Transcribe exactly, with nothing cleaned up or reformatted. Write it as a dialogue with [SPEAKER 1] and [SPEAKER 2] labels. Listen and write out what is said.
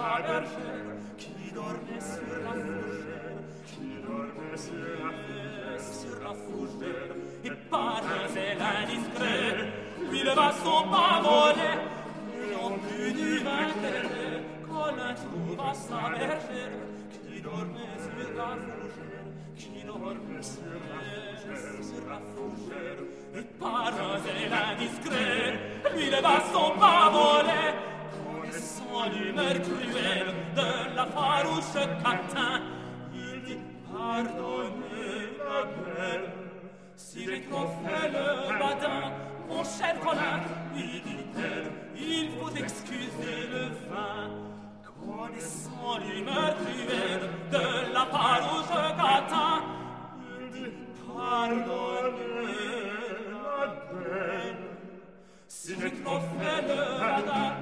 [SPEAKER 1] sa bergère, qui dormait sur la fougère, qui dormait sur la fougère, sur la fougère, et par un zèle indiscret, lui leva son pavolet, et en plus du vingt-quatre, Colin trouva sa bergère, qui dormait sur la fougère, qui dormait sur la fougère, sur la fougère, et par un zèle indiscret, lui leva son pavolet, connaissant l'humeur cruelle de la farouche catin, il dit pardonnez la belle, si j'ai trop fait le badin, mon cher Colin, lui dit-elle, il faut excuser le vin. Connaissant l'humeur cruelle de la farouche catin, il dit pardonnez la belle, si j'ai trop fait le badin,